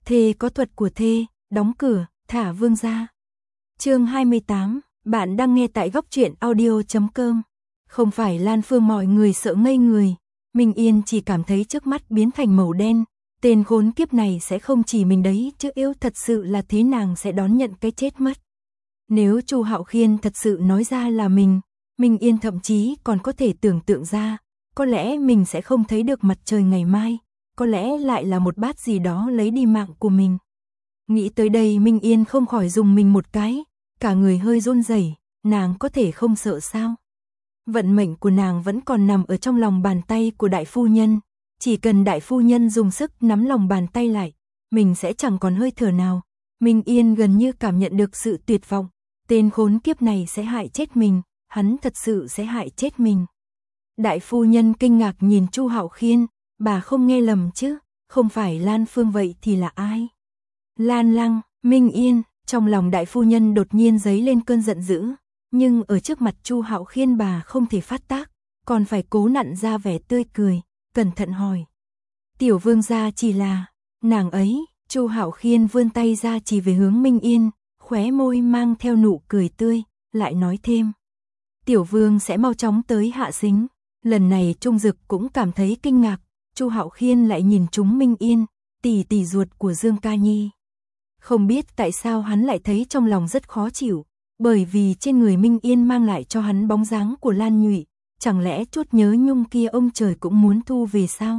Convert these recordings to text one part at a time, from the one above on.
Thê có thuật của thê, đóng cửa, thả vương ra. Chương 28, bạn đang nghe tại góc truyện audio.com. Không phải Lan Phương mọi người sợ ngây người, Minh Yên chỉ cảm thấy trước mắt biến thành màu đen, tên khốn kiếp này sẽ không chỉ mình đấy chứ yêu thật sự là thế nàng sẽ đón nhận cái chết mất. Nếu Chu Hạo Khiên thật sự nói ra là mình, Minh Yên thậm chí còn có thể tưởng tượng ra, có lẽ mình sẽ không thấy được mặt trời ngày mai, có lẽ lại là một bát gì đó lấy đi mạng của mình. Nghĩ tới đây Minh Yên không khỏi dùng mình một cái, cả người hơi run rẩy, nàng có thể không sợ sao? Vận mệnh của nàng vẫn còn nằm ở trong lòng bàn tay của đại phu nhân, chỉ cần đại phu nhân dùng sức nắm lòng bàn tay lại, mình sẽ chẳng còn hơi thở nào. Minh Yên gần như cảm nhận được sự tuyệt vọng, tên khốn kiếp này sẽ hại chết mình, hắn thật sự sẽ hại chết mình. Đại phu nhân kinh ngạc nhìn Chu Hạo Khiên, bà không nghe lầm chứ, không phải Lan Phương vậy thì là ai? Lan Lăng, Minh Yên, trong lòng đại phu nhân đột nhiên dấy lên cơn giận dữ, nhưng ở trước mặt Chu Hạo Khiên bà không thể phát tác, còn phải cố nặn ra vẻ tươi cười, cẩn thận hỏi. Tiểu vương gia chỉ là, nàng ấy, Chu Hạo Khiên vươn tay ra chỉ về hướng Minh Yên, khóe môi mang theo nụ cười tươi, lại nói thêm. Tiểu vương sẽ mau chóng tới hạ sính. Lần này Trung Dực cũng cảm thấy kinh ngạc, Chu Hạo Khiên lại nhìn trúng Minh Yên, tỷ tỷ ruột của Dương Ca Nhi. Không biết tại sao hắn lại thấy trong lòng rất khó chịu, bởi vì trên người Minh Yên mang lại cho hắn bóng dáng của Lan Nhụy, chẳng lẽ chút nhớ nhung kia ông trời cũng muốn thu về sao?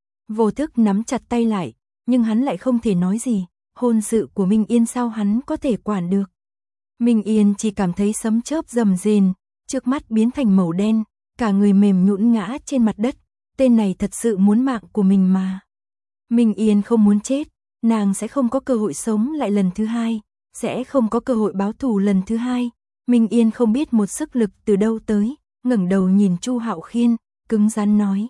Vô thức nắm chặt tay lại, nhưng hắn lại không thể nói gì, hôn sự của Minh Yên sao hắn có thể quản được. Minh Yên chỉ cảm thấy sấm chớp rầm rền, trước mắt biến thành màu đen, cả người mềm nhũn ngã trên mặt đất, tên này thật sự muốn mạng của mình mà. Minh Yên không muốn chết, nàng sẽ không có cơ hội sống lại lần thứ hai, sẽ không có cơ hội báo thù lần thứ hai. Minh Yên không biết một sức lực từ đâu tới, ngẩng đầu nhìn Chu Hạo Khiên, cứng rắn nói.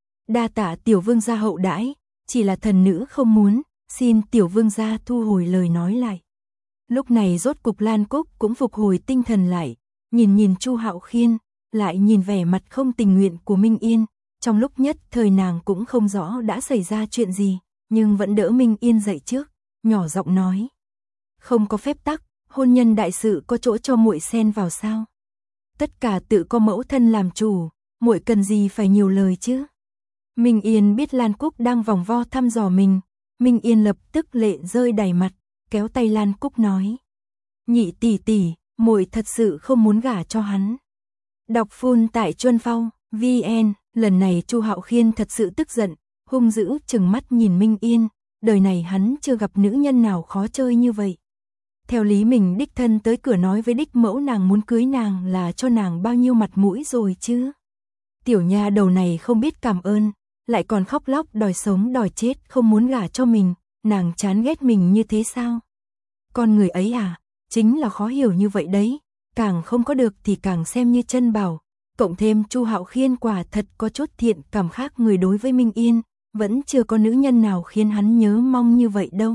Đa tạ tiểu vương gia hậu đãi, chỉ là thần nữ không muốn, xin tiểu vương gia thu hồi lời nói lại. Lúc này rốt cục Lan Cúc cũng phục hồi tinh thần lại, nhìn Chu Hạo Khiên, lại nhìn vẻ mặt không tình nguyện của Minh Yên, trong lúc nhất thời nàng cũng không rõ đã xảy ra chuyện gì, nhưng vẫn đỡ Minh Yên dậy trước, nhỏ giọng nói. Không có phép tắc, hôn nhân đại sự có chỗ cho muội xen vào sao? Tất cả tự có mẫu thân làm chủ, muội cần gì phải nhiều lời chứ? Minh Yên biết Lan Cúc đang vòng vo thăm dò mình, Minh Yên lập tức lệ rơi đầy mặt, kéo tay Lan Cúc nói. Nhị tỷ tỷ, muội thật sự không muốn gả cho hắn. Đọc full tại Chuân Phong, VN, lần này Chu Hạo Khiên thật sự tức giận, hung dữ trừng mắt nhìn Minh Yên, đời này hắn chưa gặp nữ nhân nào khó chơi như vậy. Theo lý mình đích thân tới cửa nói với đích mẫu nàng muốn cưới nàng là cho nàng bao nhiêu mặt mũi rồi chứ. Tiểu nha đầu này không biết cảm ơn, lại còn khóc lóc đòi sống đòi chết không muốn gả cho mình, nàng chán ghét mình như thế sao? Con người ấy à, chính là khó hiểu như vậy đấy, càng không có được thì càng xem như chân bảo, cộng thêm Chu Hạo Khiên quả thật có chút thiện cảm khác người đối với Minh Yên, vẫn chưa có nữ nhân nào khiến hắn nhớ mong như vậy đâu.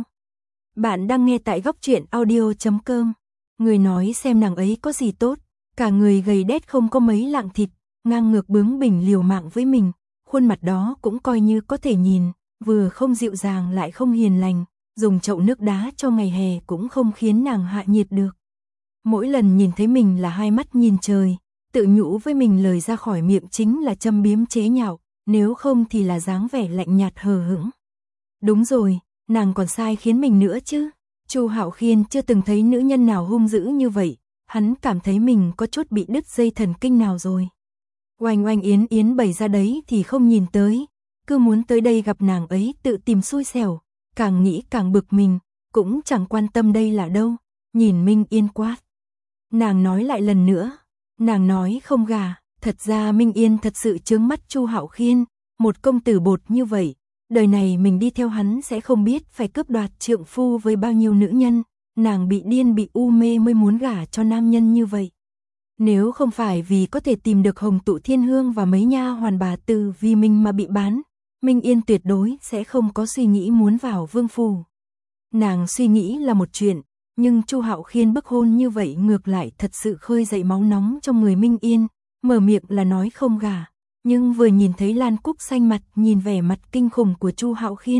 Bạn đang nghe tại góc truyện audio.com, người nói xem nàng ấy có gì tốt, cả người gầy đét không có mấy lạng thịt, ngang ngược bướng bỉnh liều mạng với mình, khuôn mặt đó cũng coi như có thể nhìn, vừa không dịu dàng lại không hiền lành, dùng chậu nước đá cho ngày hè cũng không khiến nàng hạ nhiệt được. Mỗi lần nhìn thấy mình là hai mắt nhìn trời, tự nhủ với mình lời ra khỏi miệng chính là châm biếm chế nhạo, nếu không thì là dáng vẻ lạnh nhạt hờ hững. Đúng rồi, nàng còn sai khiến mình nữa chứ. Chu Hạo Khiên chưa từng thấy nữ nhân nào hung dữ như vậy, hắn cảm thấy mình có chút bị đứt dây thần kinh nào rồi. Oanh oanh yến yến bày ra đấy thì không nhìn tới, cứ muốn tới đây gặp nàng ấy tự tìm xui xẻo, càng nghĩ càng bực mình, cũng chẳng quan tâm đây là đâu, nhìn Minh Yên quát. Nàng nói lại lần nữa, nàng nói không gả, thật ra Minh Yên thật sự chướng mắt Chu Hạo Khiên, một công tử bột như vậy, đời này mình đi theo hắn sẽ không biết phải cướp đoạt trượng phu với bao nhiêu nữ nhân, nàng bị điên bị u mê mới muốn gả cho nam nhân như vậy. Nếu không phải vì có thể tìm được Hồng Tụ Thiên Hương và mấy nha hoàn bà tử vì mình mà bị bán, Minh Yên tuyệt đối sẽ không có suy nghĩ muốn vào vương phủ. Nàng suy nghĩ là một chuyện, nhưng Chu Hạo Khiên bức hôn như vậy ngược lại thật sự khơi dậy máu nóng trong người Minh Yên, mở miệng là nói không gả, nhưng vừa nhìn thấy Lan Cúc xanh mặt nhìn vẻ mặt kinh khủng của Chu Hạo Khiên,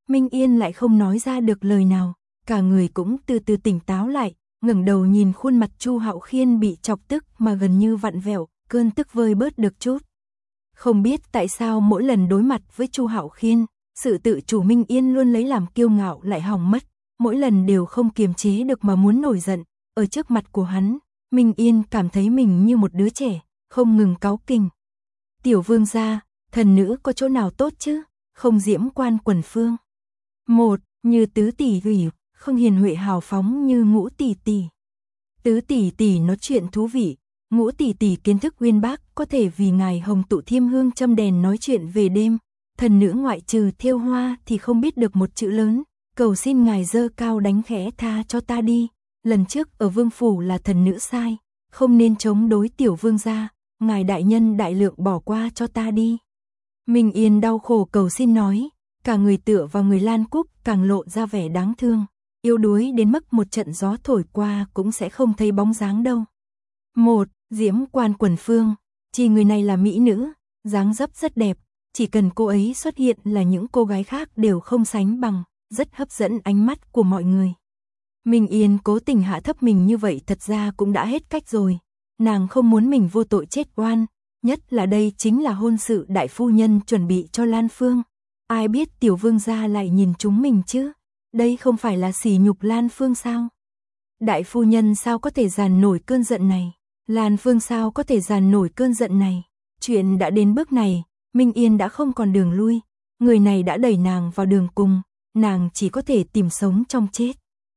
Minh Yên lại không nói ra được lời nào, cả người cũng từ từ tỉnh táo lại, ngẩng đầu nhìn khuôn mặt Chu Hạo Khiên bị chọc tức mà gần như vặn vẹo, cơn tức vơi bớt được chút. Không biết tại sao mỗi lần đối mặt với Chu Hạo Khiên, sự tự chủ Minh Yên luôn lấy làm kiêu ngạo lại hỏng mất, mỗi lần đều không kiềm chế được mà muốn nổi giận, ở trước mặt của hắn, Minh Yên cảm thấy mình như một đứa trẻ, không ngừng cáu kỉnh. Tiểu vương gia, thần nữ có chỗ nào tốt chứ, không diễm quan quần phương. Một, như tứ tỷ ủy, không hiền huệ hào phóng như Ngũ tỷ tỷ. Tứ tỷ tỷ nói chuyện thú vị, Ngũ tỷ tỷ kiến thức uyên bác, có thể vì ngài hồng tụ thiêm hương châm đèn nói chuyện về đêm. Thần nữ ngoại trừ thêu hoa thì không biết được một chữ lớn, cầu xin ngài dơ cao đánh khẽ tha cho ta đi. Lần trước ở vương phủ là thần nữ sai, không nên chống đối tiểu vương gia, ngài đại nhân đại lượng bỏ qua cho ta đi. Minh Yên đau khổ cầu xin nói, cả người tựa vào người Lan Cúc càng lộ ra vẻ đáng thương, yếu đuối đến mức một trận gió thổi qua cũng sẽ không thấy bóng dáng đâu. Một, diễm quan quần phương, chỉ người này là mỹ nữ, dáng dấp rất đẹp, chỉ cần cô ấy xuất hiện là những cô gái khác đều không sánh bằng, rất hấp dẫn ánh mắt của mọi người. Minh Yên cố tình hạ thấp mình như vậy thật ra cũng đã hết cách rồi, nàng không muốn mình vô tội chết oan, nhất là đây chính là hôn sự đại phu nhân chuẩn bị cho Lan Phương. Ai biết tiểu vương gia lại nhìn chúng mình chứ, đây không phải là sỉ nhục Lan Phương sao? Đại phu nhân sao có thể dàn nổi cơn giận này, Lan Phương sao có thể dàn nổi cơn giận này, chuyện đã đến bước này, Minh Yên đã không còn đường lui, người này đã đẩy nàng vào đường cùng, nàng chỉ có thể tìm sống trong chết.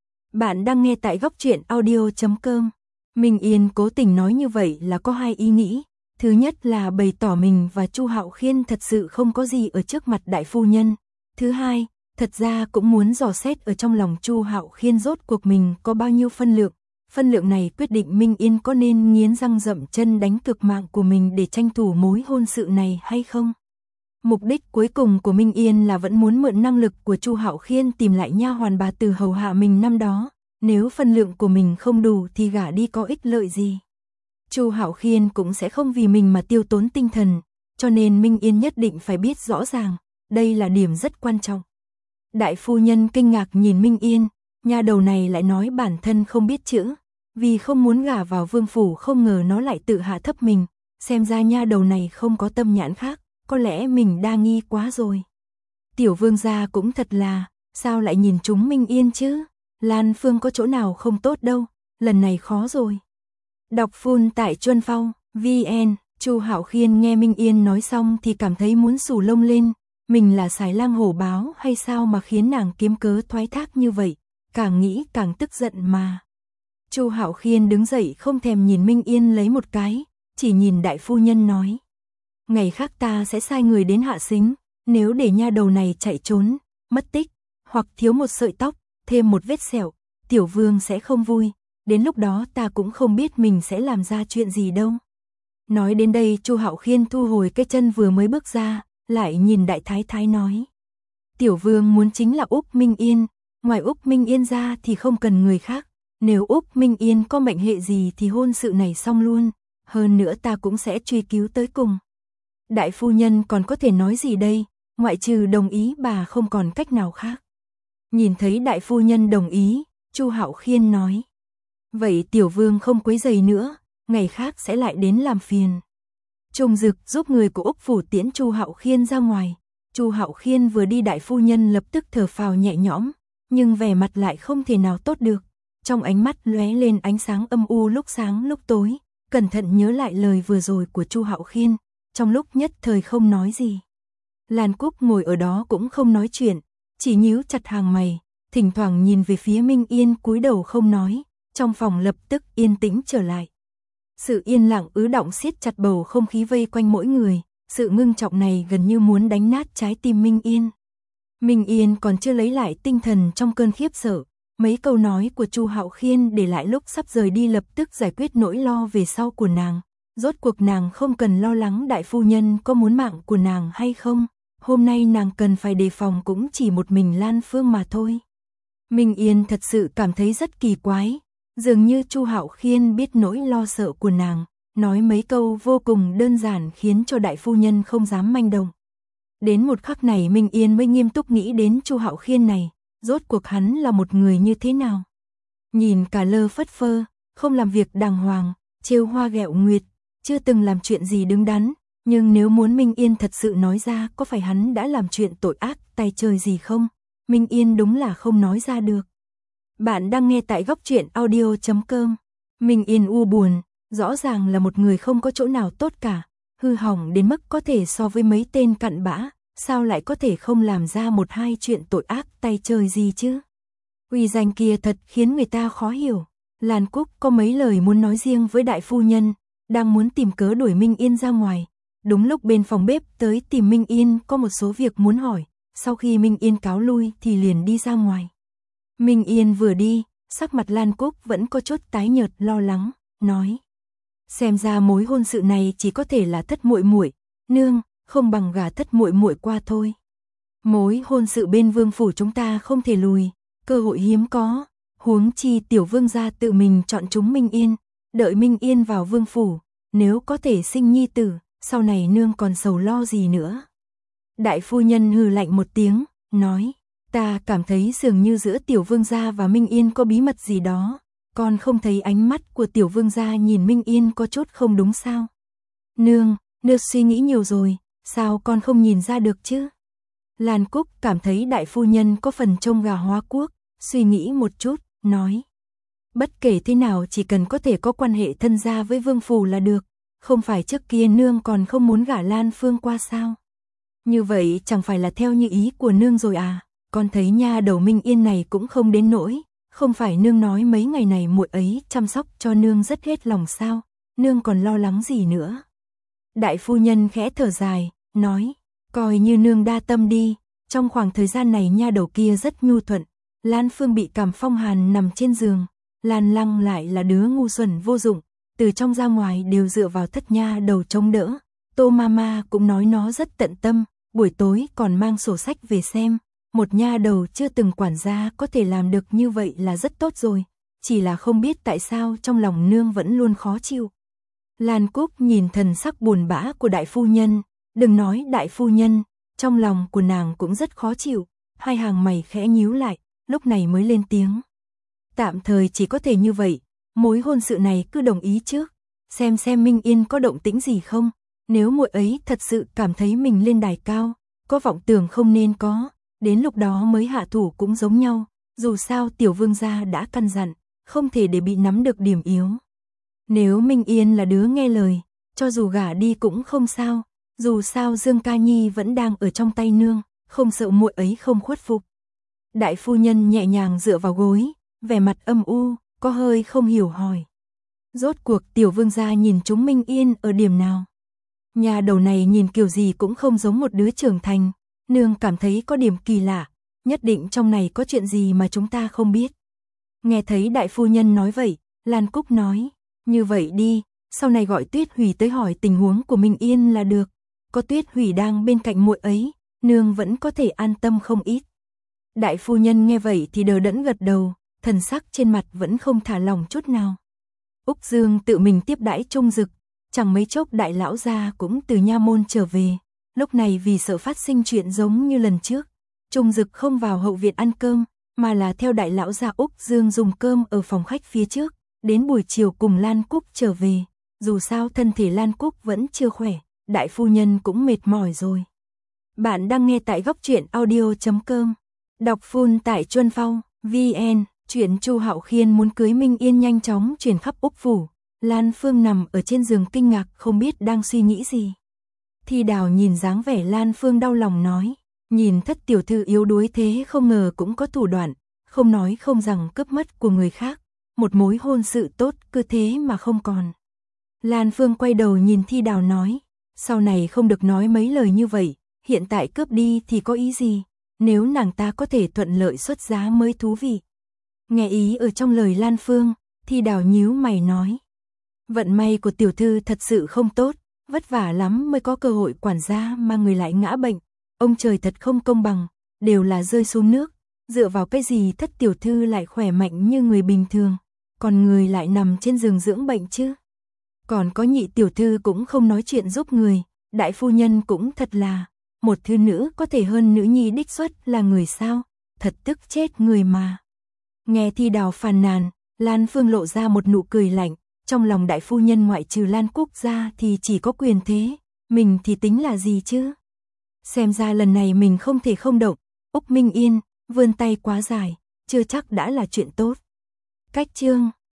Bạn đang nghe tại góc truyện audio.com. Minh Yên cố tình nói như vậy là có hai ý nghĩ. Thứ nhất là bày tỏ mình và Chu Hạo Khiên thật sự không có gì ở trước mặt đại phu nhân. Thứ hai, thật ra cũng muốn dò xét ở trong lòng Chu Hạo Khiên rốt cuộc mình có bao nhiêu phân lượng. Phân lượng này quyết định Minh Yên có nên nghiến răng dậm chân đánh cược mạng của mình để tranh thủ mối hôn sự này hay không. Mục đích cuối cùng của Minh Yên là vẫn muốn mượn năng lực của Chu Hạo Khiên tìm lại nha hoàn bà từ hầu hạ mình năm đó. Nếu phân lượng của mình không đủ thì gả đi có ích lợi gì. Chu Hạo Khiên cũng sẽ không vì mình mà tiêu tốn tinh thần, cho nên Minh Yên nhất định phải biết rõ ràng, đây là điểm rất quan trọng. Đại phu nhân kinh ngạc nhìn Minh Yên, nha đầu này lại nói bản thân không biết chữ, vì không muốn gả vào vương phủ không ngờ nó lại tự hạ thấp mình, xem ra nha đầu này không có tâm nhãn khác, có lẽ mình đa nghi quá rồi. Tiểu vương gia cũng thật là, sao lại nhìn chúng Minh Yên chứ? Lan Phương có chỗ nào không tốt đâu, lần này khó rồi. Đọc full tại Chuân Phong, VN, Chu Hạo Khiên nghe Minh Yên nói xong thì cảm thấy muốn xù lông lên, mình là sải lang hổ báo hay sao mà khiến nàng kiếm cớ thoái thác như vậy, càng nghĩ càng tức giận mà. Chu Hạo Khiên đứng dậy không thèm nhìn Minh Yên lấy một cái, chỉ nhìn đại phu nhân nói. Ngày khác ta sẽ sai người đến hạ sính, nếu để nha đầu này chạy trốn, mất tích, hoặc thiếu một sợi tóc, thêm một vết sẹo, tiểu vương sẽ không vui, đến lúc đó ta cũng không biết mình sẽ làm ra chuyện gì đâu. Nói đến đây Chu Hạo Khiên thu hồi cái chân vừa mới bước ra, lại nhìn đại thái thái nói. Tiểu vương muốn chính là Úc Minh Yên, ngoài Úc Minh Yên ra thì không cần người khác, nếu Úc Minh Yên có mệnh hệ gì thì hôn sự này xong luôn, hơn nữa ta cũng sẽ truy cứu tới cùng. Đại phu nhân còn có thể nói gì đây, ngoại trừ đồng ý bà không còn cách nào khác. Nhìn thấy đại phu nhân đồng ý, Chu Hạo Khiên nói. Vậy tiểu vương không quấy rầy nữa, ngày khác sẽ lại đến làm phiền. Trung Dực giúp người của Úc phủ tiễn Chu Hạo Khiên ra ngoài. Chu Hạo Khiên vừa đi đại phu nhân lập tức thở phào nhẹ nhõm, nhưng vẻ mặt lại không thể nào tốt được. Trong ánh mắt lóe lên ánh sáng âm u lúc sáng lúc tối, cẩn thận nhớ lại lời vừa rồi của Chu Hạo Khiên, trong lúc nhất thời không nói gì. Lan Cúc ngồi ở đó cũng không nói chuyện, chỉ nhíu chặt hàng mày, thỉnh thoảng nhìn về phía Minh Yên cúi đầu không nói, trong phòng lập tức yên tĩnh trở lại. Sự yên lặng ứ đọng siết chặt bầu không khí vây quanh mỗi người, sự ngưng trọng này gần như muốn đánh nát trái tim Minh Yên. Minh Yên còn chưa lấy lại tinh thần trong cơn khiếp sợ, mấy câu nói của Chu Hạo Khiên để lại lúc sắp rời đi lập tức giải quyết nỗi lo về sau của nàng. Rốt cuộc nàng không cần lo lắng đại phu nhân có muốn mạng của nàng hay không, hôm nay nàng cần phải đề phòng cũng chỉ một mình Lan Phương mà thôi. Minh Yên thật sự cảm thấy rất kỳ quái, dường như Chu Hạo Khiên biết nỗi lo sợ của nàng, nói mấy câu vô cùng đơn giản khiến cho đại phu nhân không dám manh động. Đến một khắc này Minh Yên mới nghiêm túc nghĩ đến Chu Hạo Khiên này, rốt cuộc hắn là một người như thế nào. Nhìn cả lơ phất phơ, không làm việc đàng hoàng, trêu hoa ghẹo nguyệt, chưa từng làm chuyện gì đứng đắn, nhưng nếu muốn Minh Yên thật sự nói ra có phải hắn đã làm chuyện tội ác tay trời gì không, Minh Yên đúng là không nói ra được. Bạn đang nghe tại góc truyện audio.com. Minh Yên u buồn, rõ ràng là một người không có chỗ nào tốt cả, hư hỏng đến mức có thể so với mấy tên cặn bã, sao lại có thể không làm ra một hai chuyện tội ác tay trời gì chứ. Uy danh kia thật khiến người ta khó hiểu. Lan Cúc có mấy lời muốn nói riêng với đại phu nhân, đang muốn tìm cớ đuổi Minh Yên ra ngoài. Đúng lúc bên phòng bếp tới tìm Minh Yên có một số việc muốn hỏi, sau khi Minh Yên cáo lui thì liền đi ra ngoài. Minh Yên vừa đi, sắc mặt Lan Cúc vẫn có chút tái nhợt lo lắng, nói: xem ra mối hôn sự này chỉ có thể là thất muội muội, nương, không bằng gả thất muội muội qua thôi. Mối hôn sự bên vương phủ chúng ta không thể lùi, cơ hội hiếm có, huống chi tiểu vương gia tự mình chọn chúng Minh Yên, đợi Minh Yên vào vương phủ, nếu có thể sinh nhi tử, sau này nương còn sầu lo gì nữa. Đại phu nhân hừ lạnh một tiếng, nói: ta cảm thấy dường như giữa tiểu vương gia và Minh Yên có bí mật gì đó, con không thấy ánh mắt của tiểu vương gia nhìn Minh Yên có chút không đúng sao? Nương suy nghĩ nhiều rồi, sao con không nhìn ra được chứ? Lan Cúc cảm thấy đại phu nhân có phần trông gà hóa quốc, suy nghĩ một chút, nói: bất kể thế nào chỉ cần có thể có quan hệ thân gia với vương phủ là được, không phải trước kia nương còn không muốn gả Lan Phương qua sao? Như vậy chẳng phải là theo như ý của nương rồi à? Con thấy nha đầu Minh Yên này cũng không đến nỗi, không phải nương nói mấy ngày này muội ấy chăm sóc cho nương rất hết lòng sao, nương còn lo lắng gì nữa. Đại phu nhân khẽ thở dài, nói: coi như nương đa tâm đi, trong khoảng thời gian này nha đầu kia rất nhu thuận, Lan Phương bị cảm phong hàn nằm trên giường, Lan Lăng lại là đứa ngu xuẩn vô dụng, từ trong ra ngoài đều dựa vào thất nha đầu chống đỡ. Tô Mama cũng nói nó rất tận tâm, buổi tối còn mang sổ sách về xem. Một nha đầu chưa từng quản gia có thể làm được như vậy là rất tốt rồi, chỉ là không biết tại sao trong lòng nương vẫn luôn khó chịu. Lan Cúc nhìn thần sắc buồn bã của đại phu nhân, đừng nói đại phu nhân, trong lòng của nàng cũng rất khó chịu, hai hàng mày khẽ nhíu lại, lúc này mới lên tiếng: tạm thời chỉ có thể như vậy, mối hôn sự này cứ đồng ý trước, xem Minh Yên có động tĩnh gì không, nếu muội ấy thật sự cảm thấy mình lên đài cao, có vọng tưởng không nên có, đến lúc đó mới hạ thủ cũng giống nhau, dù sao tiểu vương gia đã căn dặn, không thể để bị nắm được điểm yếu. Nếu Minh Yên là đứa nghe lời, cho dù gả đi cũng không sao, dù sao Dương Ca Nhi vẫn đang ở trong tay nương, không sợ muội ấy không khuất phục. Đại phu nhân nhẹ nhàng dựa vào gối, vẻ mặt âm u, có hơi không hiểu hỏi: rốt cuộc tiểu vương gia nhìn chúng Minh Yên ở điểm nào? Nhà đầu này nhìn kiểu gì cũng không giống một đứa trưởng thành, nương cảm thấy có điểm kỳ lạ, nhất định trong này có chuyện gì mà chúng ta không biết. Nghe thấy đại phu nhân nói vậy, Lan Cúc nói: như vậy đi, sau này gọi Tuyết Hủy tới hỏi tình huống của Minh Yên là được, có Tuyết Hủy đang bên cạnh muội ấy, nương vẫn có thể an tâm không ít. Đại phu nhân nghe vậy thì đờ đẫn gật đầu, thần sắc trên mặt vẫn không thả lỏng chút nào. Úc Dương tự mình tiếp đãi Trung Dực, chẳng mấy chốc đại lão gia cũng từ nha môn trở về. Lúc này vì sợ phát sinh chuyện giống như lần trước, Trung Dực không vào hậu viện ăn cơm, mà là theo đại lão gia Úc Dương dùng cơm ở phòng khách phía trước, đến buổi chiều cùng Lan Cúc trở về. Dù sao thân thể Lan Cúc vẫn chưa khỏe, đại phu nhân cũng mệt mỏi rồi. Bạn đang nghe tại góc truyện audio.com. Đọc full tại Chuân Phong, VN. Chuyện Chu Hạo Khiên muốn cưới Minh Yên nhanh chóng truyền khắp Úc phủ. Lan Phương nằm ở trên giường kinh ngạc không biết đang suy nghĩ gì. Thi Đào nhìn dáng vẻ Lan Phương đau lòng nói: nhìn thất tiểu thư yếu đuối thế không ngờ cũng có thủ đoạn, không nói không rằng cướp mất của người khác, một mối hôn sự tốt cứ thế mà không còn. Lan Phương quay đầu nhìn Thi Đào nói: sau này không được nói mấy lời như vậy, hiện tại cướp đi thì có ý gì, nếu nàng ta có thể thuận lợi xuất giá mới thú vị. Nghe ý ở trong lời Lan Phương, Thi Đào nhíu mày nói: vận may của tiểu thư thật sự không tốt, vất vả lắm mới có cơ hội quản gia mà người lại ngã bệnh, ông trời thật không công bằng, đều là rơi xuống nước, dựa vào cái gì thất tiểu thư lại khỏe mạnh như người bình thường, còn người lại nằm trên giường dưỡng bệnh chứ. Còn có nhị tiểu thư cũng không nói chuyện giúp người, đại phu nhân cũng thật là, một thư nữ có thể hơn nữ nhi đích xuất là người sao, thật tức chết người mà. Nghe Thi Đào phàn nàn, Lan Phương lộ ra một nụ cười lạnh, trong lòng đại phu nhân ngoại trừ Lan Cúc ra thì chỉ có Quyền Thế, mình thì tính là gì chứ? Xem ra lần này mình không thể không động, Úc Minh Yên, vươn tay quá dài, chưa chắc đã là chuyện tốt. Cách chương